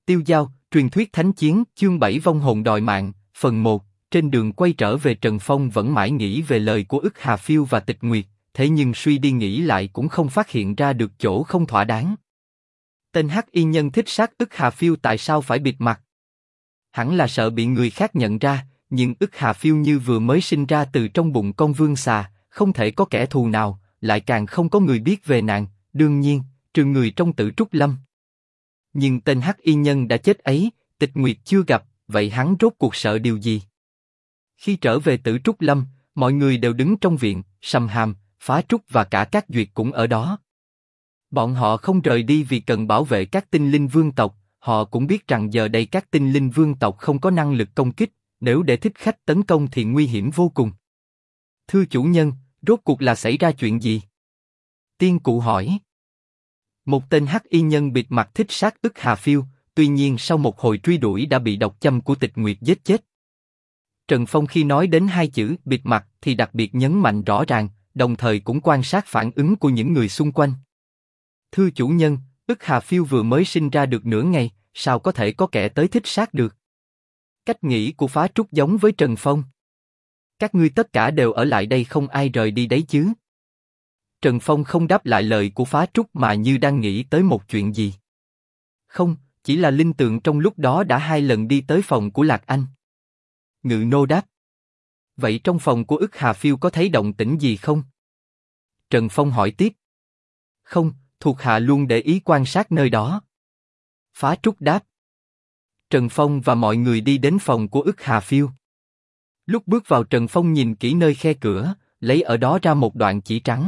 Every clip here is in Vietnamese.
Tiêu Dao, truyền thuyết thánh chiến, chương 7 vong hồn đòi mạng, phần 1. Trên đường quay trở về, Trần Phong vẫn mãi nghĩ về lời của Ức Hà Phiêu và Tịch Nguyệt, thế nhưng suy đi nghĩ lại cũng không phát hiện ra được chỗ không thỏa đáng. Tên hắc y nhân thích sát Ức Hà Phiêu tại sao phải bịt mặt? Hẳn là sợ bị người khác nhận ra, nhưng Ức Hà Phiêu như vừa mới sinh ra từ trong bụng con vương xà, không thể có kẻ thù nào, lại càng không có người biết về nàng, đương nhiên, trừ người trong Tử Trúc Lâm. Nhưng tên hắc y nhân đã chết ấy, Tịch Nguyệt chưa gặp, vậy hắn rốt cuộc sợ điều gì? Khi trở về Tử Trúc Lâm, mọi người đều đứng trong viện, Sầm Hàm, Phá Trúc và cả các duyệt cũng ở đó. Bọn họ không rời đi vì cần bảo vệ các tinh linh vương tộc, họ cũng biết rằng giờ đây các tinh linh vương tộc không có năng lực công kích, nếu để thích khách tấn công thì nguy hiểm vô cùng. Thưa chủ nhân, rốt cuộc là xảy ra chuyện gì? Tiên cụ hỏi. Một tên hắc y nhân bịt mặt thích sát Ức Hà Phiêu, tuy nhiên sau một hồi truy đuổi đã bị độc châm của Tịch Nguyệt giết chết. Trần Phong khi nói đến hai chữ bịt mặt thì đặc biệt nhấn mạnh rõ ràng, đồng thời cũng quan sát phản ứng của những người xung quanh. Thưa chủ nhân, Ức Hà Phiêu vừa mới sinh ra được nửa ngày, sao có thể có kẻ tới thích sát được? Cách nghĩ của Phá Trúc giống với Trần Phong. Các ngươi tất cả đều ở lại đây, không ai rời đi đấy chứ? Trần Phong không đáp lại lời của Phá Trúc mà như đang nghĩ tới một chuyện gì. Không, chỉ là linh tượng trong lúc đó đã 2 lần đi tới phòng của Lạc Anh. Ngự nô đáp. Vậy trong phòng của Ức Hà Phiêu có thấy động tĩnh gì không? Trần Phong hỏi tiếp. Không, thuộc hạ luôn để ý quan sát nơi đó. Phá Trúc đáp. Trần Phong và mọi người đi đến phòng của Ức Hà Phiêu. Lúc bước vào, Trần Phong nhìn kỹ nơi khe cửa, lấy ở đó ra một đoạn chỉ trắng.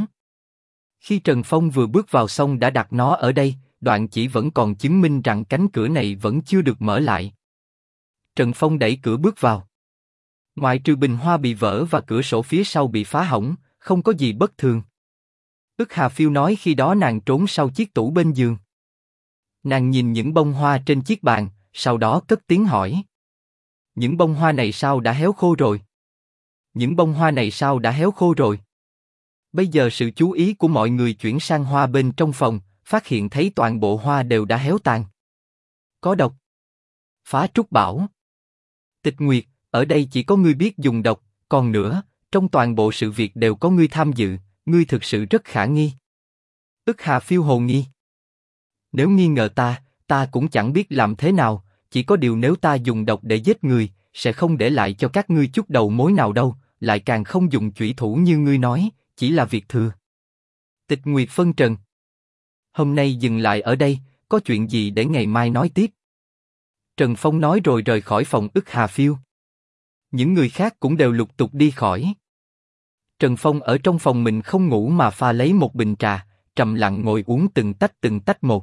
Khi Trần Phong vừa bước vào xong đã đặt nó ở đây, đoạn chỉ vẫn còn chứng minh rằng cánh cửa này vẫn chưa được mở lại. Trần Phong đẩy cửa bước vào. Ngoại trừ bình hoa bị vỡ và cửa sổ phía sau bị phá hỏng, không có gì bất thường. Ức Hà Phiêu nói khi đó nàng trốn sau chiếc tủ bên giường. Nàng nhìn những bông hoa trên chiếc bàn, sau đó cất tiếng hỏi. Những bông hoa này sao đã héo khô rồi? Những bông hoa này sao đã héo khô rồi? Bây giờ sự chú ý của mọi người chuyển sang hoa bên trong phòng, phát hiện thấy toàn bộ hoa đều đã héo tàn. Có độc. Phá Trúc bảo. Tịch Nguyệt, ở đây chỉ có ngươi biết dùng độc, còn nữa, trong toàn bộ sự việc đều có ngươi tham dự, ngươi thực sự rất khả nghi. Ức Hà Phiêu hồ nghi. Nếu nghi ngờ ta cũng chẳng biết làm thế nào, chỉ có điều nếu ta dùng độc để giết người, sẽ không để lại cho các ngươi chút đầu mối nào đâu, lại càng không dùng chủy thủ như ngươi nói, chỉ là việc thừa. Tịch Nguyệt phân trần. Hôm nay dừng lại ở đây, có chuyện gì để ngày mai nói tiếp. Trần Phong nói rồi rời khỏi phòng Ức Hà Phiêu. Những người khác cũng đều lục tục đi khỏi. Trần Phong ở trong phòng mình không ngủ mà pha lấy một bình trà, trầm lặng ngồi uống từng tách một.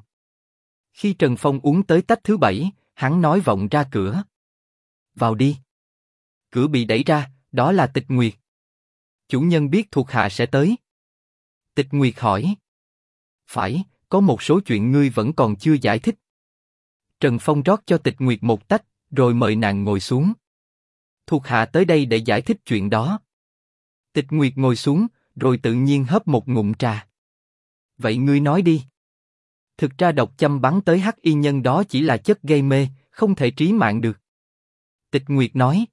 Khi Trần Phong uống tới tách thứ 7, hắn nói vọng ra cửa. Vào đi. Cửa bị đẩy ra, đó là Tịch Nguyệt. Chủ nhân biết thuộc hạ sẽ tới. Tịch Nguyệt hỏi. Phải, có một số chuyện ngươi vẫn còn chưa giải thích. Trần Phong rót cho Tịch Nguyệt một tách, rồi mời nàng ngồi xuống. Thuộc hạ tới đây để giải thích chuyện đó. Tịch Nguyệt ngồi xuống, rồi tự nhiên hớp một ngụm trà. Vậy ngươi nói đi. Thực ra độc châm bắn tới hắc y nhân đó chỉ là chất gây mê, không thể trí mạng được. Tịch Nguyệt nói.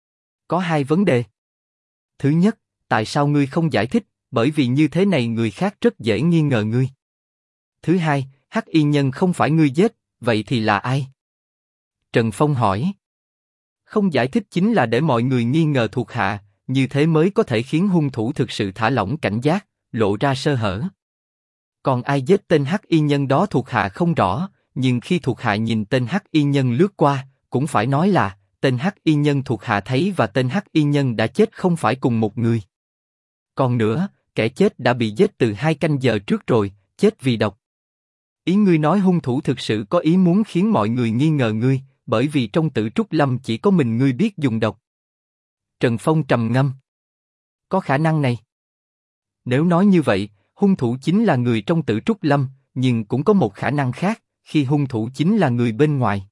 Có 2 vấn đề. Thứ nhất, tại sao ngươi không giải thích, bởi vì như thế này người khác rất dễ nghi ngờ ngươi. Thứ hai, hắc y nhân không phải ngươi giết, vậy thì là ai? Trần Phong hỏi. Không giải thích chính là để mọi người nghi ngờ thuộc hạ, như thế mới có thể khiến hung thủ thực sự thả lỏng cảnh giác, lộ ra sơ hở. Còn ai giết tên hắc y nhân đó thuộc hạ không rõ, nhưng khi thuộc hạ nhìn tên hắc y nhân lướt qua, cũng phải nói là tên hắc y nhân thuộc hạ thấy và tên hắc y nhân đã chết không phải cùng một người. Còn nữa, kẻ chết đã bị giết từ 2 canh giờ trước rồi, chết vì độc. Ý ngươi nói hung thủ thực sự có ý muốn khiến mọi người nghi ngờ ngươi, bởi vì trong Tử Trúc Lâm chỉ có mình ngươi biết dùng độc. Trần Phong trầm ngâm. Có khả năng này. Nếu nói như vậy, hung thủ chính là người trong Tử Trúc Lâm, nhưng cũng có một khả năng khác, khi hung thủ chính là người bên ngoài.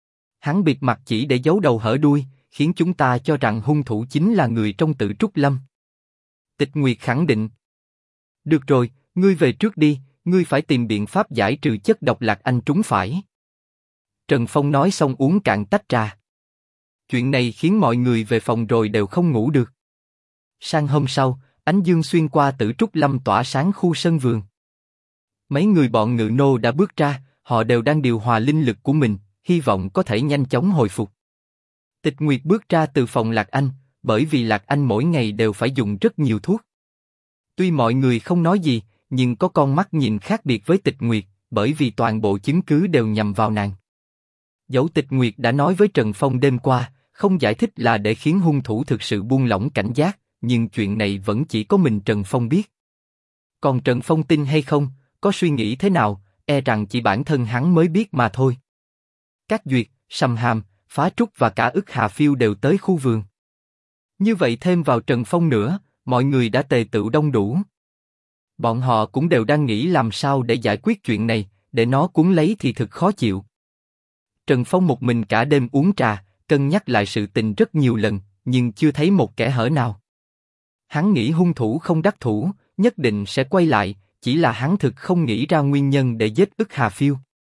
Hắn bịt mặt chỉ để giấu đầu hở đuôi, khiến chúng ta cho rằng hung thủ chính là người trong Tử Trúc Lâm. Tịch Nguyệt khẳng định. Được rồi, ngươi về trước đi, ngươi phải tìm biện pháp giải trừ chất độc Lạc Anh trúng phải. Trần Phong nói xong uống cạn tách trà. Chuyện này khiến mọi người về phòng rồi đều không ngủ được. Sang hôm sau, ánh dương xuyên qua Tử Trúc Lâm tỏa sáng khu sân vườn. Mấy người bọn Ngự Nô đã bước ra, họ đều đang điều hòa linh lực của mình, hy vọng có thể nhanh chóng hồi phục. Tịch Nguyệt bước ra từ phòng Lạc Anh, bởi vì Lạc Anh mỗi ngày đều phải dùng rất nhiều thuốc. Tuy mọi người không nói gì, nhưng có con mắt nhìn khác biệt với Tịch Nguyệt, bởi vì toàn bộ chứng cứ đều nhằm vào nàng. Dẫu Tịch Nguyệt đã nói với Trần Phong đêm qua, không giải thích là để khiến hung thủ thực sự buông lỏng cảnh giác, nhưng chuyện này vẫn chỉ có mình Trần Phong biết. Còn Trần Phong tin hay không, có suy nghĩ thế nào, e rằng chỉ bản thân hắn mới biết mà thôi. Các Duyệt, Sầm Hàm, Phá Trúc và cả Ức Hà Phiêu đều tới khu vườn. Như vậy thêm vào Trần Phong nữa, mọi người đã tề tựu đông đủ. Bọn họ cũng đều đang nghĩ làm sao để giải quyết chuyện này, để nó cuốn lấy thì thực khó chịu. Trần Phong một mình cả đêm uống trà, cân nhắc lại sự tình rất nhiều lần, nhưng chưa thấy một kẽ hở nào. Hắn nghĩ hung thủ không đắc thủ, nhất định sẽ quay lại, chỉ là hắn thực không nghĩ ra nguyên nhân để giết Ức Hà Phiêu.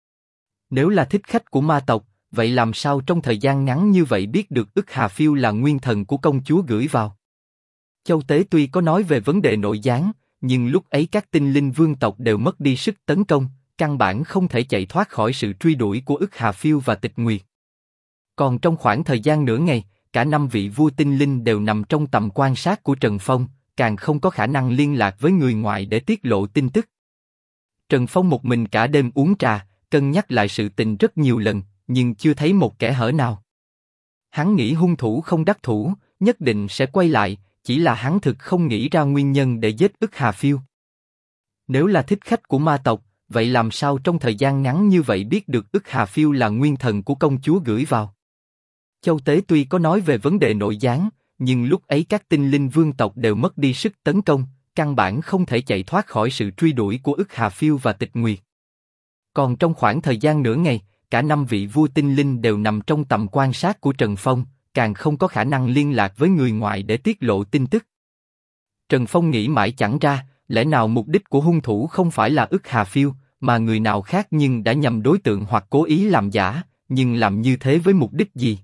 Nếu là thích khách của ma tộc, vậy làm sao trong thời gian ngắn như vậy biết được Ức Hà Phiêu là nguyên thần của công chúa gửi vào? Châu Tế tuy có nói về vấn đề nội gián, nhưng lúc ấy các tinh linh vương tộc đều mất đi sức tấn công, căn bản không thể chạy thoát khỏi sự truy đuổi của Ức Hà Phiêu và Tịch Nguyệt. Còn trong khoảng thời gian nửa ngày, cả 5 vị vua tinh linh đều nằm trong tầm quan sát của Trần Phong, càng không có khả năng liên lạc với người ngoài để tiết lộ tin tức. Trần Phong một mình cả đêm uống trà, cân nhắc lại sự tình rất nhiều lần, nhưng chưa thấy một kẽ hở nào. Hắn nghĩ hung thủ không đắc thủ, nhất định sẽ quay lại, chỉ là hắn thực không nghĩ ra nguyên nhân để giết Ức Hà Phiêu. Nếu là thích khách của ma tộc, vậy làm sao trong thời gian ngắn như vậy biết được Ức Hà Phiêu là nguyên thần của công chúa gửi vào? Châu Tế tuy có nói về vấn đề nội gián, nhưng lúc ấy các tinh linh vương tộc đều mất đi sức tấn công, căn bản không thể chạy thoát khỏi sự truy đuổi của Ức Hà Phiêu và Tịch Nguyệt. Còn trong khoảng thời gian nửa ngày, cả 5 vị vua tinh linh đều nằm trong tầm quan sát của Trần Phong, càng không có khả năng liên lạc với người ngoài để tiết lộ tin tức. Trần Phong nghĩ mãi chẳng ra, lẽ nào mục đích của hung thủ không phải là Ức Hà Phiêu, mà người nào khác nhưng đã nhầm đối tượng hoặc cố ý làm giả, nhưng làm như thế với mục đích gì?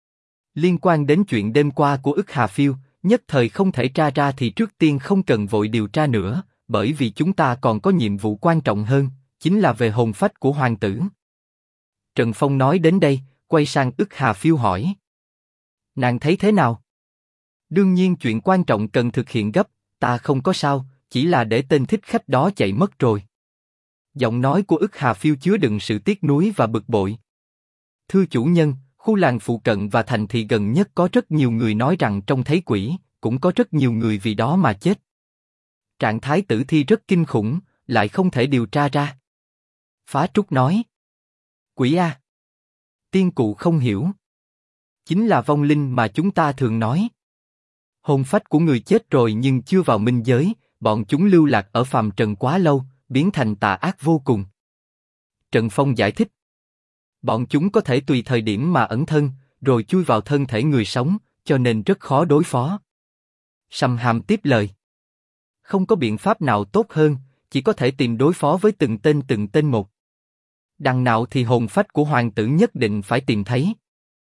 Liên quan đến chuyện đêm qua của Ức Hà Phiêu, nhất thời không thể tra ra thì trước tiên không cần vội điều tra nữa, bởi vì chúng ta còn có nhiệm vụ quan trọng hơn, chính là về hồn phách của hoàng tử. Trần Phong nói đến đây, quay sang Ức Hà Phiêu hỏi. Nàng thấy thế nào? Đương nhiên chuyện quan trọng cần thực hiện gấp, ta không có sao, chỉ là để tên thích khách đó chạy mất rồi. Giọng nói của Ức Hà Phiêu chứa đựng sự tiếc nuối và bực bội. Thưa chủ nhân, khu làng phụ cận và thành thị gần nhất có rất nhiều người nói rằng trông thấy quỷ, cũng có rất nhiều người vì đó mà chết. Trạng thái tử thi rất kinh khủng, lại không thể điều tra ra. Phá Trúc nói. Quỷ a? Tiên cụ không hiểu. Chính là vong linh mà chúng ta thường nói. Hồn phách của người chết rồi nhưng chưa vào minh giới, bọn chúng lưu lạc ở phàm trần quá lâu, biến thành tà ác vô cùng. Trần Phong giải thích. Bọn chúng có thể tùy thời điểm mà ẩn thân, rồi chui vào thân thể người sống, cho nên rất khó đối phó. Sầm Hàm tiếp lời. Không có biện pháp nào tốt hơn, chỉ có thể tìm đối phó với từng tên một. Đằng nào thì hồn phách của hoàng tử nhất định phải tìm thấy.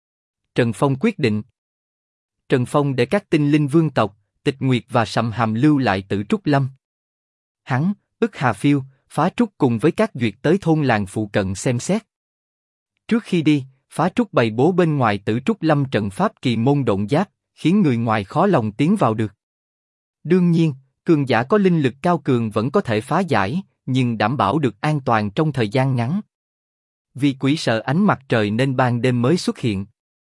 Trần Phong quyết định. Trần Phong để các tinh linh vương tộc, Tịch Nguyệt và Sầm Hàm lưu lại Tử Trúc Lâm. Hắn, Ức Hà Phiêu, Phá Trúc cùng với các Duyệt tới thôn làng phụ cận xem xét. Trước khi đi, Phá Trúc bày bố bên ngoài Tử Trúc Lâm trận pháp kỳ môn độn giáp, khiến người ngoài khó lòng tiến vào được. Đương nhiên, cường giả có linh lực cao cường vẫn có thể phá giải, nhưng đảm bảo được an toàn trong thời gian ngắn. Vì quỷ sợ ánh mặt trời nên ban đêm mới xuất hiện.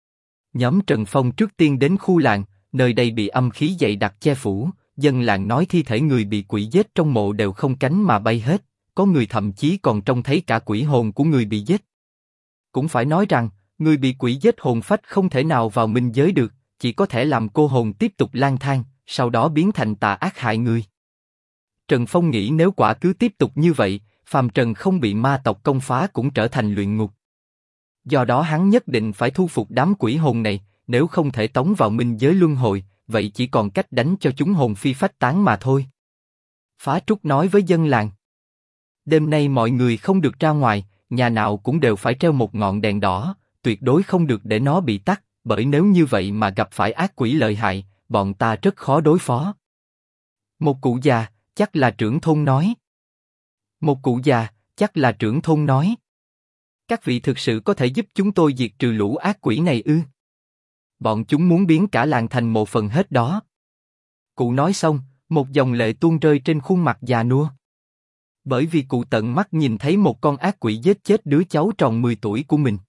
Nhóm Trần Phong trước tiên đến khu làng, nơi đây bị âm khí dày đặc che phủ, dân làng nói thi thể người bị quỷ giết trong mộ đều không cánh mà bay hết, có người thậm chí còn trông thấy cả quỷ hồn của người bị giết. Cũng phải nói rằng, người bị quỷ giết hồn phách không thể nào vào minh giới được, chỉ có thể làm cô hồn tiếp tục lang thang, sau đó biến thành tà ác hại người. Trần Phong nghĩ nếu quả cứ tiếp tục như vậy, phàm trần không bị ma tộc công phá cũng trở thành luyện ngục. Do đó hắn nhất định phải thu phục đám quỷ hồn này, nếu không thể tống vào minh giới luân hồi, vậy chỉ còn cách đánh cho chúng hồn phi phách tán mà thôi. Phá Trúc nói với dân làng. Đêm nay mọi người không được ra ngoài, nhà nào cũng đều phải treo một ngọn đèn đỏ, tuyệt đối không được để nó bị tắt, bởi nếu như vậy mà gặp phải ác quỷ lợi hại, bọn ta rất khó đối phó. Một cụ già, chắc là trưởng thôn nói. Một cụ già, chắc là trưởng thôn nói. Các vị thực sự có thể giúp chúng tôi diệt trừ lũ ác quỷ này ư? Bọn chúng muốn biến cả làng thành mộ phần hết đó. Cụ nói xong, một dòng lệ tuôn rơi trên khuôn mặt già nua. Bởi vì cụ tận mắt nhìn thấy một con ác quỷ giết chết đứa cháu tròn 10 tuổi của mình.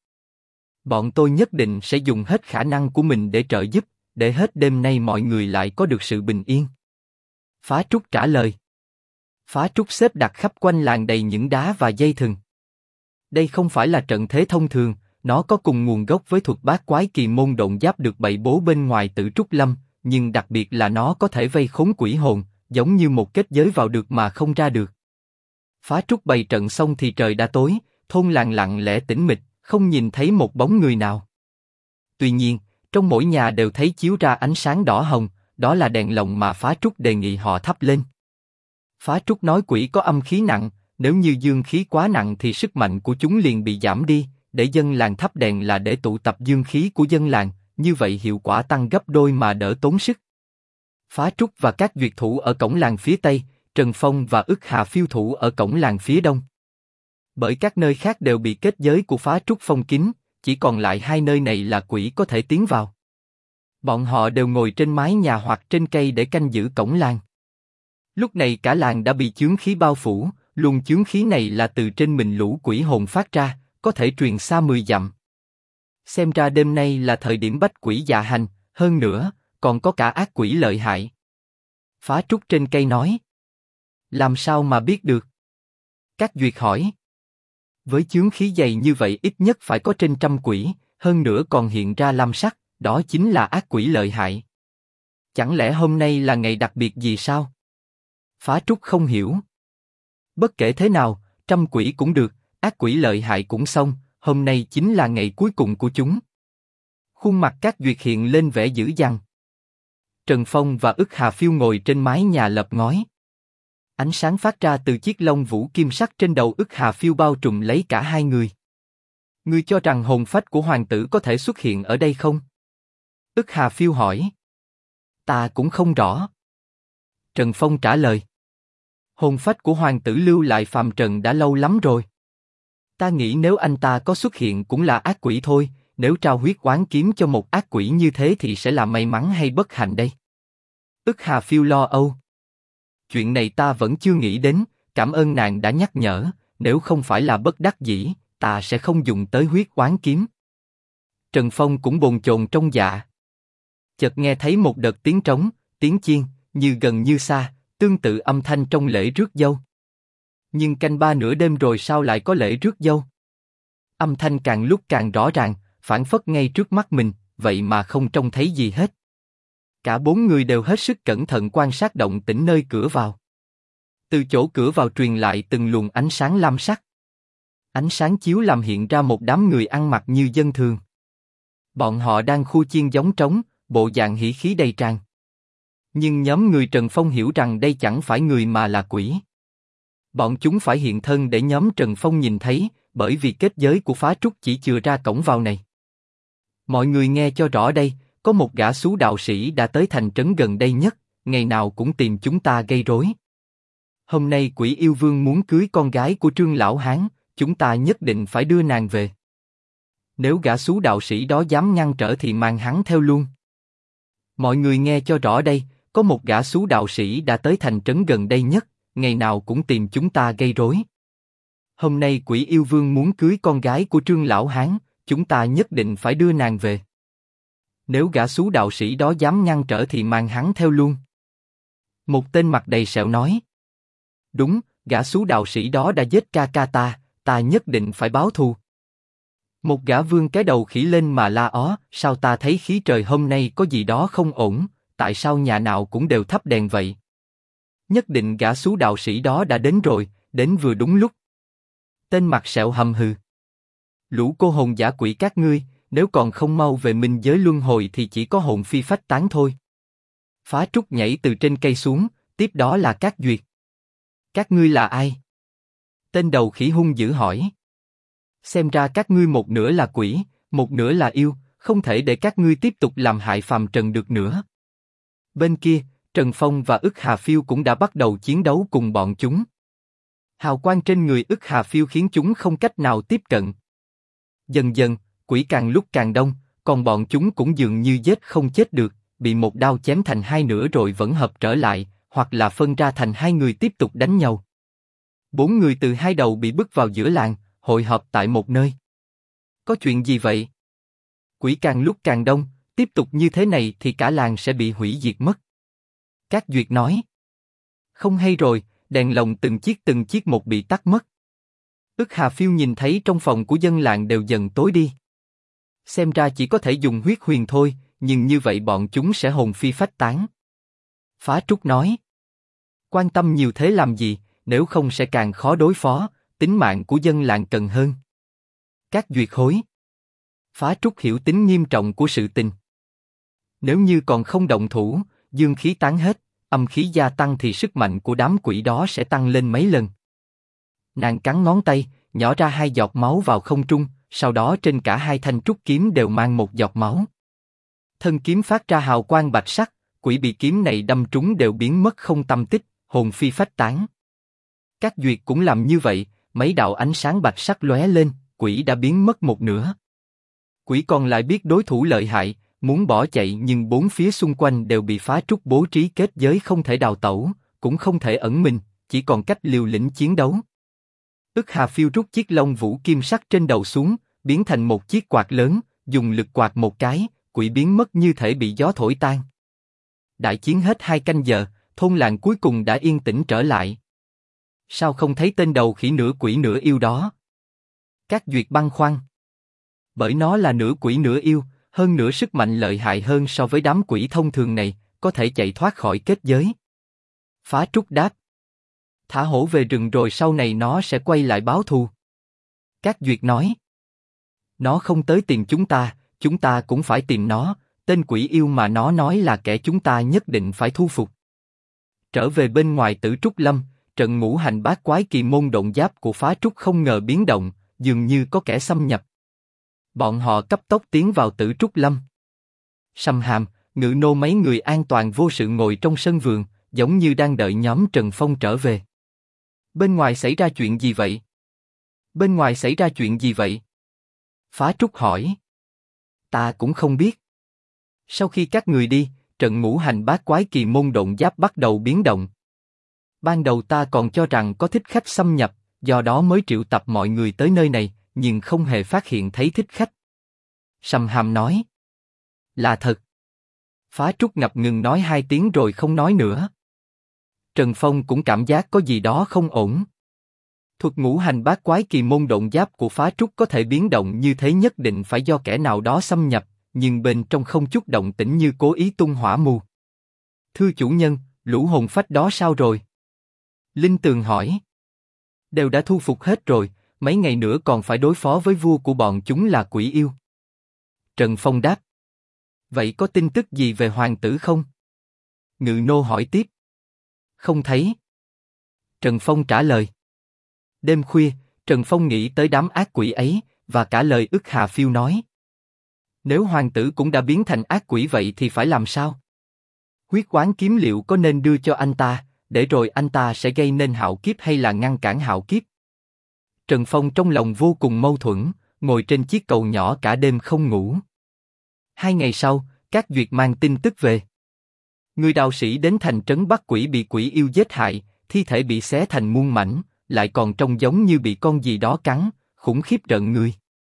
Bọn tôi nhất định sẽ dùng hết khả năng của mình để trợ giúp, để hết đêm nay mọi người lại có được sự bình yên. Phá trúc trả lời. Phá trúc xếp đặt khắp quanh làng đầy những đá và dây thừng. Đây không phải là trận thế thông thường, nó có cùng nguồn gốc với thuật bát quái kỳ môn độn giáp được bày bố bên ngoài Tử Trúc Lâm, nhưng đặc biệt là nó có thể vây khốn quỷ hồn, giống như một kết giới vào được mà không ra được. Phá trúc bày trận xong thì trời đã tối, thôn làng lặng lẽ tĩnh mịch, không nhìn thấy một bóng người nào. Tuy nhiên, trong mỗi nhà đều thấy chiếu ra ánh sáng đỏ hồng, đó là đèn lồng mà Phá trúc đề nghị họ thắp lên. Phá trúc nói quỷ có âm khí nặng, nếu như dương khí quá nặng thì sức mạnh của chúng liền bị giảm đi, để dân làng thắp đèn là để tụ tập dương khí của dân làng, như vậy hiệu quả tăng gấp đôi mà đỡ tốn sức. Phá trúc và các duyệt thủ ở cổng làng phía Tây, Trần Phong và ức Hà phiêu thủ ở cổng làng phía Đông. Bởi các nơi khác đều bị kết giới của Phá trúc phong kín, chỉ còn lại hai nơi này là quỷ có thể tiến vào. Bọn họ đều ngồi trên mái nhà hoặc trên cây để canh giữ cổng làng. Lúc này cả làng đã bị chướng khí bao phủ, luồng chướng khí này là từ trên mình lũ quỷ hồn phát ra, có thể truyền xa 10 dặm. Xem ra đêm nay là thời điểm bách quỷ dạ hành, hơn nữa, còn có cả ác quỷ lợi hại. Phá trúc trên cây nói. Làm sao mà biết được? Các duyệt hỏi. Với chướng khí dày như vậy ít nhất phải có trên 100 quỷ, hơn nữa còn hiện ra lam sắc, đó chính là ác quỷ lợi hại. Chẳng lẽ hôm nay là ngày đặc biệt gì sao? Phá trúc không hiểu. Bất kể thế nào, 100 quỷ cũng được, ác quỷ lợi hại cũng xong, hôm nay chính là ngày cuối cùng của chúng. Khuôn mặt các duyệt hiện lên vẻ dữ dằn. Trần Phong và ức Hà phiêu ngồi trên mái nhà lợp ngói. Ánh sáng phát ra từ chiếc lông vũ kim sắc trên đầu ức Hà phiêu bao trùm lấy cả hai người. Ngươi cho rằng hồn phách của hoàng tử có thể xuất hiện ở đây không? Ức Hà phiêu hỏi. Ta cũng không rõ. Trần Phong trả lời. Hồn phách của hoàng tử lưu lại phàm trần đã lâu lắm rồi. Ta nghĩ nếu anh ta có xuất hiện cũng là ác quỷ thôi, nếu trao huyết oán kiếm cho một ác quỷ như thế thì sẽ là may mắn hay bất hạnh đây? Ức Hà phiêu lo âu. Chuyện này ta vẫn chưa nghĩ đến, cảm ơn nàng đã nhắc nhở, nếu không phải là bất đắc dĩ, ta sẽ không dùng tới huyết oán kiếm. Trần Phong cũng bồn chồn trong dạ. Chợt nghe thấy một đợt tiếng trống, tiếng chiên, như gần như xa, tương tự âm thanh trong lễ rước dâu. Nhưng canh ba nửa đêm rồi sao lại có lễ rước dâu? Âm thanh càng lúc càng rõ ràng, phảng phất ngay trước mắt mình, vậy mà không trông thấy gì hết. Cả bốn người đều hết sức cẩn thận quan sát động tĩnh nơi cửa vào. Từ chỗ cửa vào truyền lại từng luồng ánh sáng lam sắc. Ánh sáng chiếu làm hiện ra một đám người ăn mặc như dân thường. Bọn họ đang khu chiên giống trống, bộ dạng hỉ khí đầy tràn. Nhưng nhóm người Trần Phong hiểu rằng đây chẳng phải người mà là quỷ. Bọn chúng phải hiện thân để nhóm Trần Phong nhìn thấy, bởi vì kết giới của Phá trúc chỉ chừa ra cổng vào này. Mọi người nghe cho rõ đây, có một gã xú đạo sĩ đã tới thành trấn gần đây nhất, ngày nào cũng tìm chúng ta gây rối. Hôm nay Quỷ Yêu Vương muốn cưới con gái của Trương Lão Hán, chúng ta nhất định phải đưa nàng về. Nếu gã xú đạo sĩ đó dám ngăn trở thì mang hắn theo luôn. Mọi người nghe cho rõ đây, có một gã xú đạo sĩ đã tới thành trấn gần đây nhất, ngày nào cũng tìm chúng ta gây rối. Hôm nay Quỷ Yêu Vương muốn cưới con gái của Trương Lão Hán, chúng ta nhất định phải đưa nàng về. Nếu gã xú đạo sĩ đó dám ngăn trở thì mang hắn theo luôn. Một tên mặt đầy sẹo nói. Đúng, gã xú đạo sĩ đó đã giết ca ca ta nhất định phải báo thù. Một gã vương cái đầu khỉ lên mà la ó, sao ta thấy khí trời hôm nay có gì đó không ổn, tại sao nhà nào cũng đều thắp đèn vậy? Nhất định gã xú đạo sĩ đó đã đến rồi, đến vừa đúng lúc. Tên mặt sẹo hầm hừ. Lũ cô hồn giả quỷ các ngươi, nếu còn không mau về minh giới luân hồi thì chỉ có hồn phi phách tán thôi. Phá trúc nhảy từ trên cây xuống, tiếp đó là các duyệt. Các ngươi là ai? Tên đầu khỉ hung dữ hỏi. Xem ra các ngươi một nửa là quỷ, một nửa là yêu, không thể để các ngươi tiếp tục làm hại phàm trần được nữa. Bên kia, Trần Phong và Ức Hà Phiêu cũng đã bắt đầu chiến đấu cùng bọn chúng. Hào quang trên người Ức Hà Phiêu khiến chúng không cách nào tiếp cận. Dần dần, quỷ càng lúc càng đông, còn bọn chúng cũng dường như giết không chết được, bị một đao chém thành hai nửa rồi vẫn hợp trở lại, hoặc là phân ra thành hai người tiếp tục đánh nhau. 4 người từ hai đầu bị bức vào giữa làng, hội họp tại một nơi. Có chuyện gì vậy? Quỷ càng lúc càng đông, tiếp tục như thế này thì cả làng sẽ bị hủy diệt mất. Các Duyệt nói. Không hay rồi, đèn lồng từng chiếc một bị tắt mất. Ức Hà Phiêu nhìn thấy trong phòng của dân làng đều dần tối đi. Xem ra chỉ có thể dùng huyết huyền thôi, nhưng như vậy bọn chúng sẽ hồn phi phách tán. Phá Trúc nói. Quan tâm nhiều thế làm gì, nếu không sẽ càng khó đối phó, tính mạng của dân làng cần hơn. Các Duyệt hối. Phá Trúc hiểu tính nghiêm trọng của sự tình. Nếu như còn không động thủ, dương khí tán hết, âm khí gia tăng thì sức mạnh của đám quỷ đó sẽ tăng lên mấy lần. Nàng cắn ngón tay, nhỏ ra 2 giọt máu vào không trung, sau đó trên cả 2 thanh trúc kiếm đều mang 1 giọt máu. Thân kiếm phát ra hào quang bạch sắc, quỷ bị kiếm này đâm trúng đều biến mất không tăm tích, hồn phi phách tán. Các Duyệt cũng làm như vậy, mấy đạo ánh sáng bạch sắc lóe lên, quỷ đã biến mất một nửa. Quỷ còn lại biết đối thủ lợi hại, muốn bỏ chạy nhưng 4 phía xung quanh đều bị Phá Trúc bố trí kết giới không thể đào tẩu, cũng không thể ẩn mình, chỉ còn cách liều lĩnh chiến đấu. Ức Hà Phiêu rút chiếc lông vũ kim sắc trên đầu xuống, biến thành một chiếc quạt lớn, dùng lực quạt một cái, quỷ biến mất như thể bị gió thổi tan. Đại chiến hết 2 canh giờ, thôn làng cuối cùng đã yên tĩnh trở lại. Sao không thấy tên đầu khỉ nửa quỷ nửa yêu đó? Các Duyệt băn khoăn. Bởi nó là nửa quỷ nửa yêu, hơn nữa sức mạnh lợi hại hơn so với đám quỷ thông thường này, có thể chạy thoát khỏi kết giới. Phá Trúc đáp. Thả hổ về rừng rồi sau này nó sẽ quay lại báo thù. Các Duyệt nói. Nó không tới tìm chúng ta cũng phải tìm nó, tên quỷ yêu mà nó nói là kẻ chúng ta nhất định phải thu phục. Trở về bên ngoài Tử Trúc Lâm, trận ngũ hành bát quái kỳ môn độn giáp của Phá Trúc không ngờ biến động, dường như có kẻ xâm nhập. Bọn họ cấp tốc tiến vào Tử Trúc Lâm. Sầm Hàm, Ngự Nô mấy người an toàn vô sự ngồi trong sân vườn, giống như đang đợi nhóm Trần Phong trở về. Bên ngoài xảy ra chuyện gì vậy? Bên ngoài xảy ra chuyện gì vậy? Phá Trúc hỏi. Ta cũng không biết. Sau khi các người đi, trận ngũ hành bát quái kỳ môn độn giáp bắt đầu biến động. Ban đầu ta còn cho rằng có thích khách xâm nhập, do đó mới triệu tập mọi người tới nơi này, nhưng không hề phát hiện thấy thích khách. Sầm Hàm nói. Là thật. Phá Trúc ngập ngừng nói 2 tiếng rồi không nói nữa. Trần Phong cũng cảm giác có gì đó không ổn. Thuật ngũ hành bát quái kỳ môn độn giáp của Phá Trúc có thể biến động như thế nhất định phải do kẻ nào đó xâm nhập, nhưng bên trong không chút động tĩnh như cố ý tung hỏa mù. Thưa chủ nhân, lũ hồn phách đó sao rồi? Linh Tường hỏi. Đều đã thu phục hết rồi, mấy ngày nữa còn phải đối phó với vua của bọn chúng là quỷ yêu. Trần Phong đáp. Vậy có tin tức gì về hoàng tử không? Ngự Nô hỏi tiếp. Không thấy. Trần Phong trả lời. Đêm khuya, Trần Phong nghĩ tới đám ác quỷ ấy, và cả lời Ức Hà Phiêu nói. Nếu hoàng tử cũng đã biến thành ác quỷ vậy thì phải làm sao? Huyết oán kiếm liệu có nên đưa cho anh ta, để rồi anh ta sẽ gây nên hạo kiếp hay là ngăn cản hạo kiếp? Trần Phong trong lòng vô cùng mâu thuẫn, ngồi trên chiếc cầu nhỏ cả đêm không ngủ. 2 ngày sau, các Duyệt mang tin tức về. Người đạo sĩ đến thành trấn bắt quỷ bị quỷ yêu giết hại, thi thể bị xé thành muôn mảnh, lại còn trông giống như bị con gì đó cắn, khủng khiếp rợn người.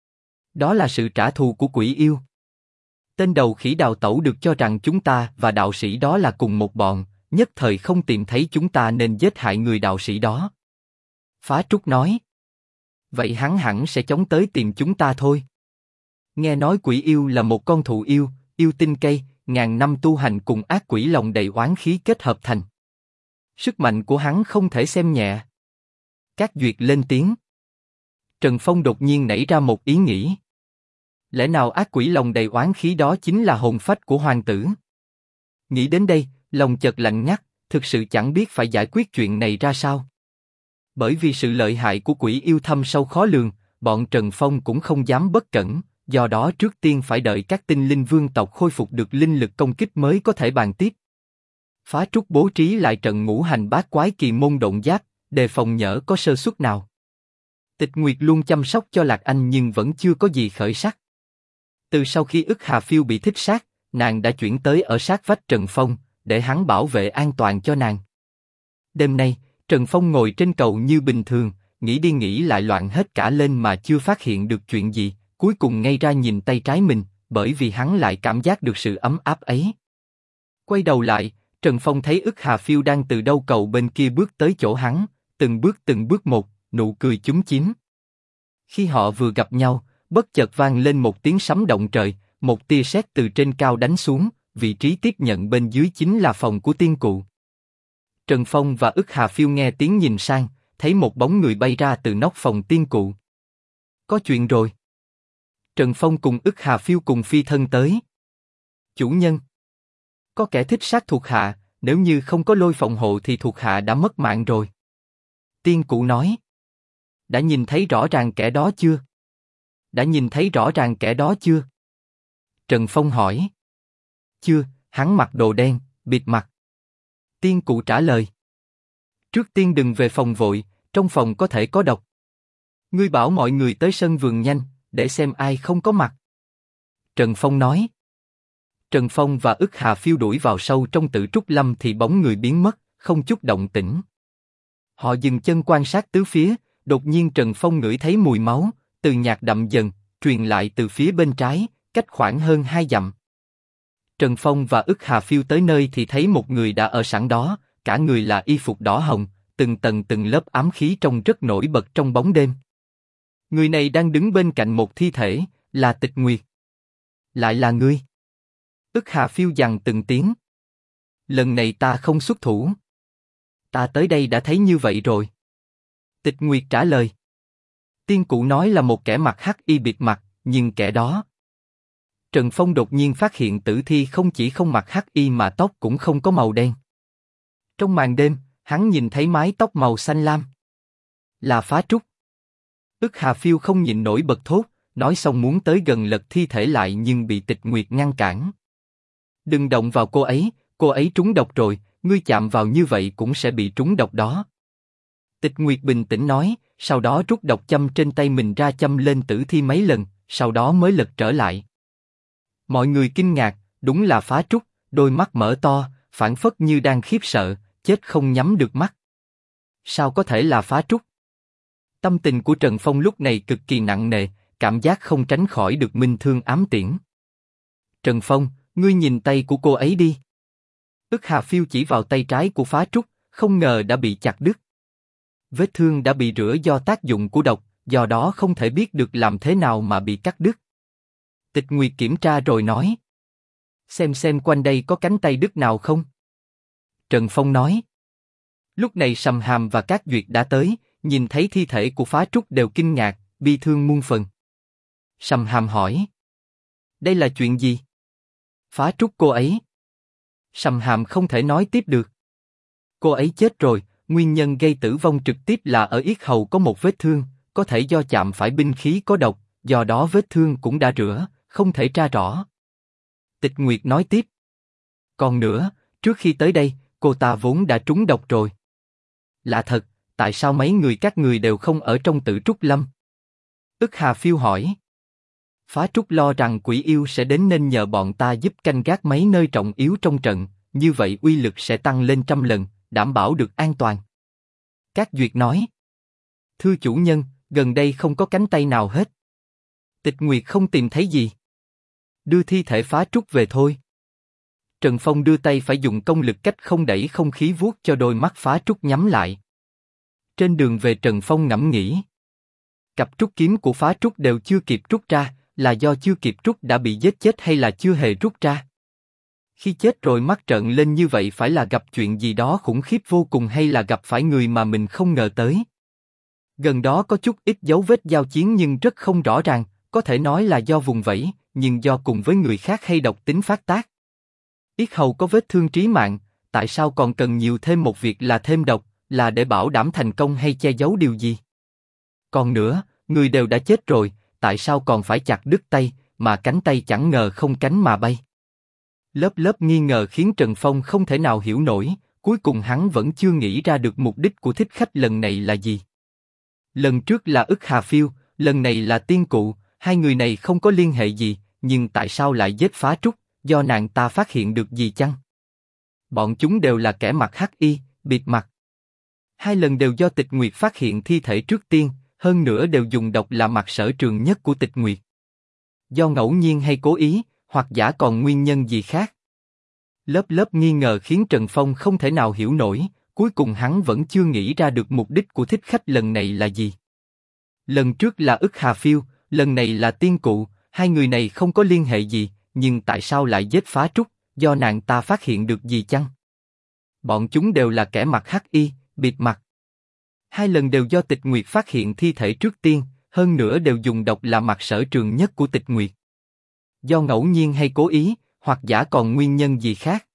Đó là sự trả thù của quỷ yêu. Tên đầu khỉ đào tẩu được cho rằng chúng ta và đạo sĩ đó là cùng một bọn, nhất thời không tìm thấy chúng ta nên giết hại người đạo sĩ đó. Phá Trúc nói. Vậy hắn hẳn sẽ chống tới tìm chúng ta thôi. Nghe nói quỷ yêu là một con thụ yêu, yêu tinh cây, ngàn năm tu hành cùng ác quỷ lòng đầy oán khí kết hợp thành. Sức mạnh của hắn không thể xem nhẹ. Các Duyệt lên tiếng. Trần Phong đột nhiên nảy ra một ý nghĩ. Lẽ nào ác quỷ lòng đầy oán khí đó chính là hồn phách của hoàng tử? Nghĩ đến đây, lòng chợt lạnh ngắt, thực sự chẳng biết phải giải quyết chuyện này ra sao. Bởi vì sự lợi hại của quỷ yêu thâm sâu khó lường, bọn Trần Phong cũng không dám bất cẩn, do đó trước tiên phải đợi các tinh linh vương tộc khôi phục được linh lực công kích mới có thể bàn tiếp. Phá Trúc bố trí lại trận ngũ hành bát quái kỳ môn độn giáp, đề phòng nhỡ có sơ suất nào. Tịch Nguyệt luôn chăm sóc cho Lạc Anh nhưng vẫn chưa có gì khởi sắc. Từ sau khi ức Hà Phiêu bị thích sát, nàng đã chuyển tới ở sát vách Trần Phong, để hắn bảo vệ an toàn cho nàng. Đêm nay, Trần Phong ngồi trên cầu như bình thường, nghĩ đi nghĩ lại loạn hết cả lên mà chưa phát hiện được chuyện gì, cuối cùng ngay ra nhìn tay trái mình, bởi vì hắn lại cảm giác được sự ấm áp ấy. Quay đầu lại, Trần Phong thấy ức Hà Phiêu đang từ đâu cầu bên kia bước tới chỗ hắn, từng bước một, nụ cười chúm chím. Khi họ vừa gặp nhau, bất chợt vang lên một tiếng sấm động trời, một tia sét từ trên cao đánh xuống, vị trí tiếp nhận bên dưới chính là phòng của tiên cụ. Trần Phong và ức Hà Phiêu nghe tiếng nhìn sang, thấy một bóng người bay ra từ nóc phòng tiên cụ. Có chuyện rồi. Trần Phong cùng ức Hà Phiêu cùng phi thân tới. Chủ nhân. Có kẻ thích sát thuộc hạ, nếu như không có lôi phòng hộ thì thuộc hạ đã mất mạng rồi. Tiên cụ nói. Đã nhìn thấy rõ ràng kẻ đó chưa? Đã nhìn thấy rõ ràng kẻ đó chưa? Trần Phong hỏi. Chưa, hắn mặc đồ đen, bịt mặt. Tiên cụ trả lời. Trước tiên đừng về phòng vội, trong phòng có thể có độc. Ngươi bảo mọi người tới sân vườn nhanh, để xem ai không có mặt. Trần Phong nói. Trần Phong và ức Hà Phiêu đuổi vào sâu trong Tử Trúc Lâm thì bóng người biến mất, không chút động tĩnh. Họ dừng chân quan sát tứ phía, đột nhiên Trần Phong ngửi thấy mùi máu, từ nhạt đậm dần, truyền lại từ phía bên trái, cách khoảng hơn 2 dặm. Trần Phong và ức Hà Phiêu tới nơi thì thấy một người đã ở sẵn đó, cả người là y phục đỏ hồng, từng tầng từng lớp ám khí trông rất nổi bật trong bóng đêm. Người này đang đứng bên cạnh một thi thể, là Tịch Nguyệt. Lại là ngươi. Ức Hà Phiêu dằn từng tiếng. Lần này ta không xuất thủ. Ta tới đây đã thấy như vậy rồi. Tịch Nguyệt trả lời. Tiên cụ nói là một kẻ mặc hắc y bịt mặt, nhưng kẻ đó. Trần Phong đột nhiên phát hiện tử thi không chỉ không mặc hắc y mà tóc cũng không có màu đen. Trong màn đêm, hắn nhìn thấy mái tóc màu xanh lam. Là Phá Trúc. Ức Hà Phiêu không nhịn nổi bật thốt, nói xong muốn tới gần lật thi thể lại nhưng bị Tịch Nguyệt ngăn cản. Đừng động vào cô ấy trúng độc rồi, ngươi chạm vào như vậy cũng sẽ bị trúng độc đó. Tịch Nguyệt bình tĩnh nói, sau đó rút độc châm trên tay mình ra châm lên tử thi mấy lần, sau đó mới lật trở lại. Mọi người kinh ngạc, đúng là Phá Trúc, đôi mắt mở to, phảng phất như đang khiếp sợ, chết không nhắm được mắt. Sao có thể là Phá Trúc? Tâm tình của Trần Phong lúc này cực kỳ nặng nề, cảm giác không tránh khỏi được minh thương ám tiễn. Trần Phong, ngươi nhìn tay của cô ấy đi. Ức Hà Phiêu chỉ vào tay trái của Phá Trúc, không ngờ đã bị chặt đứt. Vết thương đã bị rửa do tác dụng của độc, do đó không thể biết được làm thế nào mà bị cắt đứt. Tịch Nguyệt kiểm tra rồi nói. Xem quanh đây có cánh tay đứt nào không? Trần Phong nói. Lúc này Sầm Hàm và Cát Duyệt đã tới, nhìn thấy thi thể của Phá Trúc đều kinh ngạc, bi thương muôn phần. Sầm Hàm hỏi. Đây là chuyện gì? Phá Trúc cô ấy. Sầm Hàm không thể nói tiếp được. Cô ấy chết rồi, nguyên nhân gây tử vong trực tiếp là ở yết hầu có một vết thương, có thể do chạm phải binh khí có độc, do đó vết thương cũng đã rửa, không thể tra rõ. Tịch Nguyệt nói tiếp. Còn nữa, trước khi tới đây, cô ta vốn đã trúng độc rồi. Lạ thật, tại sao mấy người các người đều không ở trong Tử Trúc Lâm? Ức Hà Phiêu hỏi. Phá Trúc lo rằng quỷ yêu sẽ đến nên nhờ bọn ta giúp canh gác mấy nơi trọng yếu trong trận, như vậy uy lực sẽ tăng lên 100 lần, đảm bảo được an toàn. Cát Duyệt nói. Thưa chủ nhân, gần đây không có cánh tay nào hết. Tịch Nguyệt không tìm thấy gì. Đưa thi thể Phá Trúc về thôi. Trần Phong đưa tay phải dùng công lực cách không đẩy không khí vuốt cho đôi mắt Phá Trúc nhắm lại. Trên đường về Trần Phong ngẫm nghĩ. Cặp trúc kiếm của Phá Trúc đều chưa kịp rút ra, là do chưa kịp rút đã bị giết chết hay là chưa hề rút ra? Khi chết rồi mắt trợn lên như vậy phải là gặp chuyện gì đó khủng khiếp vô cùng hay là gặp phải người mà mình không ngờ tới? Gần đó có chút ít dấu vết giao chiến nhưng rất không rõ ràng, có thể nói là do vùng vẫy, nhưng do cùng với người khác hay độc tính phát tác. Yết hầu có vết thương trí mạng, tại sao còn cần nhiều thêm một việc là thêm độc, là để bảo đảm thành công hay che giấu điều gì? Còn nữa, Người đều đã chết rồi, tại sao còn phải chặt đứt tay, mà cánh tay chẳng ngờ không cánh mà bay. Lớp lớp nghi ngờ khiến Trần Phong không thể nào hiểu nổi, cuối cùng hắn vẫn chưa nghĩ ra được mục đích của thích khách lần này là gì. Lần trước là ức Hà Phiêu, lần này là Tiên Cụ, hai người này không có liên hệ gì, nhưng tại sao lại giết Phá Trúc, do nàng ta phát hiện được gì chăng? Bọn chúng đều là kẻ mặc hắc y, bịt mặt. Hai lần đều do Tịch Nguyệt phát hiện thi thể trước tiên, hơn nữa đều dùng độc là mặt sở trường nhất của Tịch Nguyệt. Do ngẫu nhiên hay cố ý, hoặc giả còn nguyên nhân gì khác. Lớp lớp nghi ngờ khiến Trần Phong không thể nào hiểu nổi, cuối cùng hắn vẫn chưa nghĩ ra được mục đích của thích khách lần này là gì. Lần trước là ức Hà Phiêu, lần này là Tiên Cụ, hai người này không có liên hệ gì, nhưng tại sao lại giết Phá Trúc, do nàng ta phát hiện được gì chăng? Bọn chúng đều là kẻ mặc hắc y, bịt mặt. Hai lần đều do Tịch Nguyệt phát hiện thi thể trước tiên, hơn nữa đều dùng độc là mặt sở trường nhất của Tịch Nguyệt. Do ngẫu nhiên hay cố ý, hoặc giả còn nguyên nhân gì khác.